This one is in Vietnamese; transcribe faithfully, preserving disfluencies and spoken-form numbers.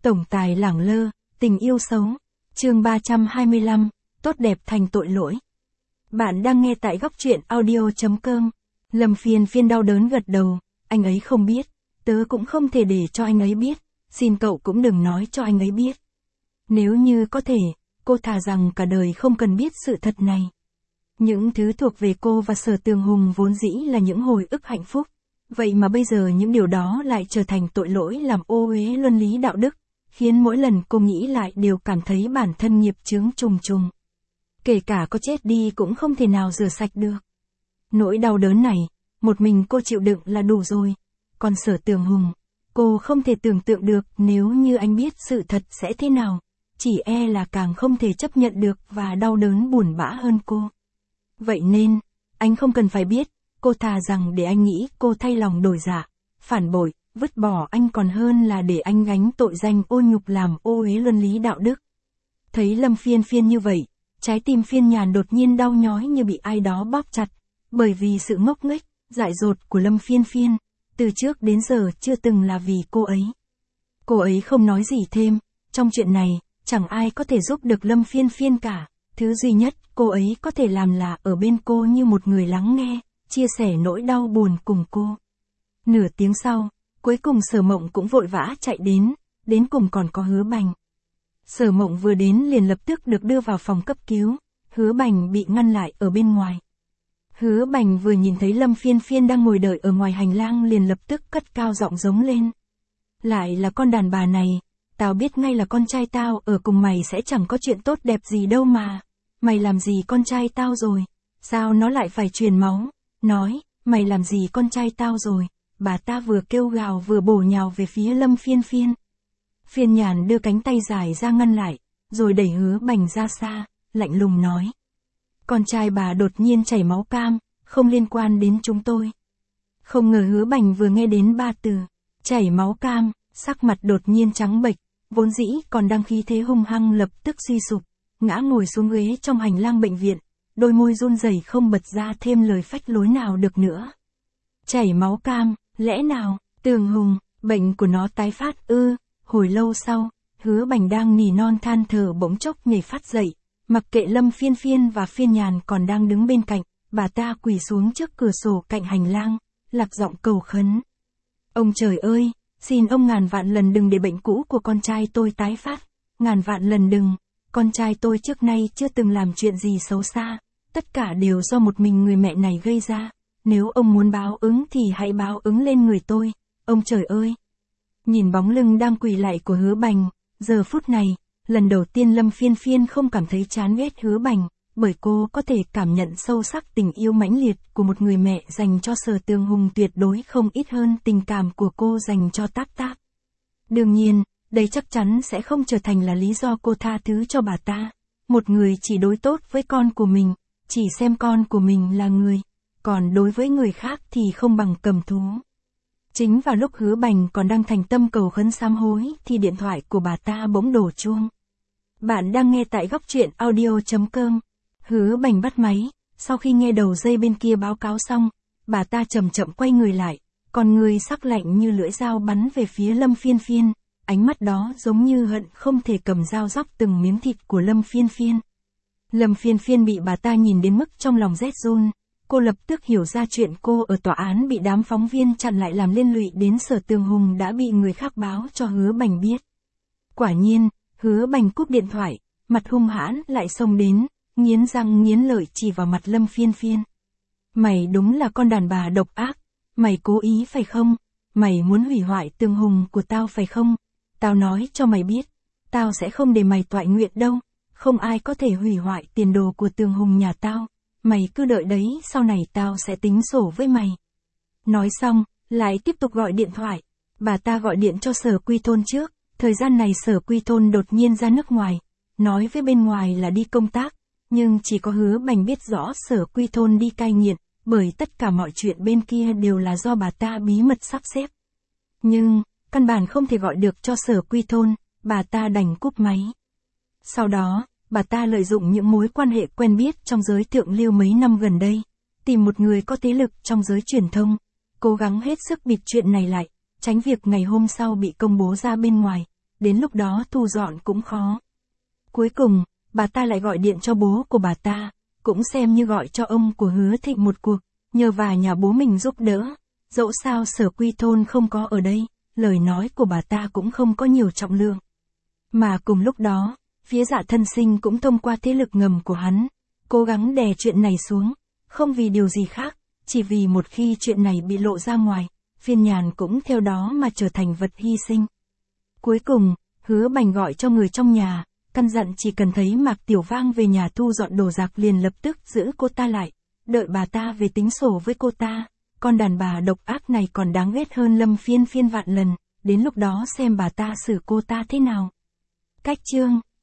Tổng tài lẳng lơ, tình yêu xấu. Chương ba trăm hai mươi lăm, tốt đẹp thành tội lỗi. Bạn đang nghe tại góc truyện audio chấm com. Lâm Phiên Phiên đau đớn gật đầu, anh ấy không biết, tớ cũng không thể để cho anh ấy biết, xin cậu cũng đừng nói cho anh ấy biết. Nếu như có thể, cô thà rằng cả đời không cần biết sự thật này. Những thứ thuộc về cô và Sở Tường Hùng vốn dĩ là những hồi ức hạnh phúc, vậy mà bây giờ những điều đó lại trở thành tội lỗi làm ô uế luân lý đạo đức, khiến mỗi lần cô nghĩ lại đều cảm thấy bản thân nghiệp chướng trùng trùng. Kể cả có chết đi cũng không thể nào rửa sạch được. Nỗi đau đớn này, một mình cô chịu đựng là đủ rồi. Còn Sở Tường Hùng, cô không thể tưởng tượng được nếu như anh biết sự thật sẽ thế nào, chỉ e là càng không thể chấp nhận được và đau đớn buồn bã hơn cô. Vậy nên, anh không cần phải biết, cô thà rằng để anh nghĩ cô thay lòng đổi dạ, phản bội, vứt bỏ anh còn hơn là để anh gánh tội danh ô nhục làm ô uế luân lý đạo đức. Thấy Lâm Phiên Phiên như vậy, trái tim Phiên Nhàn đột nhiên đau nhói như bị ai đó bóp chặt, bởi vì sự ngốc nghếch, dại dột của Lâm Phiên Phiên, từ trước đến giờ chưa từng là vì cô ấy. Cô ấy không nói gì thêm, trong chuyện này, chẳng ai có thể giúp được Lâm Phiên Phiên cả, thứ duy nhất cô ấy có thể làm là ở bên cô như một người lắng nghe, chia sẻ nỗi đau buồn cùng cô. Nửa tiếng sau, cuối cùng Sở Mộng cũng vội vã chạy đến, đến cùng còn có Hứa Bành. Sở Mộng vừa đến liền lập tức được đưa vào phòng cấp cứu, Hứa Bành bị ngăn lại ở bên ngoài. Hứa Bành vừa nhìn thấy Lâm Phiên Phiên đang ngồi đợi ở ngoài hành lang liền lập tức cất cao giọng giống lên. Lại là con đàn bà này, tao biết ngay là con trai tao ở cùng mày sẽ chẳng có chuyện tốt đẹp gì đâu mà. Mày làm gì con trai tao rồi? Sao nó lại phải truyền máu? Nói, mày làm gì con trai tao rồi? Bà ta vừa kêu gào vừa bổ nhào về phía Lâm Phiên Phiên. Phiên Nhàn đưa cánh tay dài ra ngăn lại, rồi đẩy Hứa Bành ra xa, lạnh lùng nói. Con trai bà đột nhiên chảy máu cam, không liên quan đến chúng tôi. Không ngờ Hứa Bành vừa nghe đến ba từ, chảy máu cam, sắc mặt đột nhiên trắng bệch, vốn dĩ còn đang khí thế hung hăng lập tức suy sụp, ngã ngồi xuống ghế trong hành lang bệnh viện, đôi môi run rẩy không bật ra thêm lời phách lối nào được nữa. Chảy máu cam, lẽ nào, Tường Hùng, bệnh của nó tái phát ư? Hồi lâu sau, Hứa Bành đang nỉ non than thở bỗng chốc nhảy phát dậy, mặc kệ Lâm Phiên Phiên và Phiên Nhàn còn đang đứng bên cạnh, bà ta quỳ xuống trước cửa sổ cạnh hành lang, lạc giọng cầu khấn. Ông trời ơi, xin ông ngàn vạn lần đừng để bệnh cũ của con trai tôi tái phát, ngàn vạn lần đừng, con trai tôi trước nay chưa từng làm chuyện gì xấu xa, tất cả đều do một mình người mẹ này gây ra, nếu ông muốn báo ứng thì hãy báo ứng lên người tôi, ông trời ơi. Nhìn bóng lưng đang quỳ lại của Hứa Bành, giờ phút này, lần đầu tiên Lâm Phiên Phiên không cảm thấy chán ghét Hứa Bành, bởi cô có thể cảm nhận sâu sắc tình yêu mãnh liệt của một người mẹ dành cho Sở Tường Hùng tuyệt đối không ít hơn tình cảm của cô dành cho Táp Táp. Đương nhiên, đây chắc chắn sẽ không trở thành là lý do cô tha thứ cho bà ta. Một người chỉ đối tốt với con của mình, chỉ xem con của mình là người, còn đối với người khác thì không bằng cầm thú. Chính vào lúc Hứa Bành còn đang thành tâm cầu khấn sám hối thì điện thoại của bà ta bỗng đổ chuông. Bạn đang nghe tại góc truyện audio chấm com. Hứa Bành bắt máy, sau khi nghe đầu dây bên kia báo cáo xong, bà ta chậm chậm quay người lại, còn người sắc lạnh như lưỡi dao bắn về phía Lâm Phiên Phiên, ánh mắt đó giống như hận không thể cầm dao róc từng miếng thịt của Lâm Phiên Phiên. Lâm Phiên Phiên bị bà ta nhìn đến mức trong lòng rét run, cô lập tức hiểu ra chuyện cô ở tòa án bị đám phóng viên chặn lại làm liên lụy đến Sở Tường Hùng đã bị người khác báo cho Hứa Bành biết. Quả nhiên, Hứa Bành cúp điện thoại, mặt hung hãn lại xông đến, nghiến răng nghiến lợi chỉ vào mặt Lâm Phiên Phiên. Mày đúng là con đàn bà độc ác, mày cố ý phải không? Mày muốn hủy hoại Tường Hùng của tao phải không? Tao nói cho mày biết, tao sẽ không để mày toại nguyện đâu, không ai có thể hủy hoại tiền đồ của Tường Hùng nhà tao, mày cứ đợi đấy sau này tao sẽ tính sổ với mày. Nói xong, lại tiếp tục gọi điện thoại, bà ta gọi điện cho Sở Quy Thôn trước, thời gian này Sở Quy Thôn đột nhiên ra nước ngoài, nói với bên ngoài là đi công tác, nhưng chỉ có Hứa Bành biết rõ Sở Quy Thôn đi cai nghiện, bởi tất cả mọi chuyện bên kia đều là do bà ta bí mật sắp xếp. Nhưng, căn bản không thể gọi được cho Sở Quy Thôn, bà ta đành cúp máy. Sau đó, bà ta lợi dụng những mối quan hệ quen biết trong giới thượng lưu mấy năm gần đây, tìm một người có thế lực trong giới truyền thông, cố gắng hết sức bịt chuyện này lại, tránh việc ngày hôm sau bị công bố ra bên ngoài, đến lúc đó thu dọn cũng khó. Cuối cùng, bà ta lại gọi điện cho bố của bà ta, cũng xem như gọi cho ông của Hứa Thịnh một cuộc, nhờ vả nhà bố mình giúp đỡ. Dẫu sao Sở Quy Thôn không có ở đây, lời nói của bà ta cũng không có nhiều trọng lượng. Mà cùng lúc đó, phía Dạ Thân Sinh cũng thông qua thế lực ngầm của hắn, cố gắng đè chuyện này xuống, không vì điều gì khác, chỉ vì một khi chuyện này bị lộ ra ngoài, Phiên Nhàn cũng theo đó mà trở thành vật hy sinh. Cuối cùng, Hứa Bành gọi cho người trong nhà, căn dặn chỉ cần thấy Mạc Tiểu Vang về nhà thu dọn đồ đạc liền lập tức giữ cô ta lại, đợi bà ta về tính sổ với cô ta. Con đàn bà độc ác này còn đáng ghét hơn Lâm Phiên Phiên vạn lần, đến lúc đó xem bà ta xử cô ta thế nào. Cách chương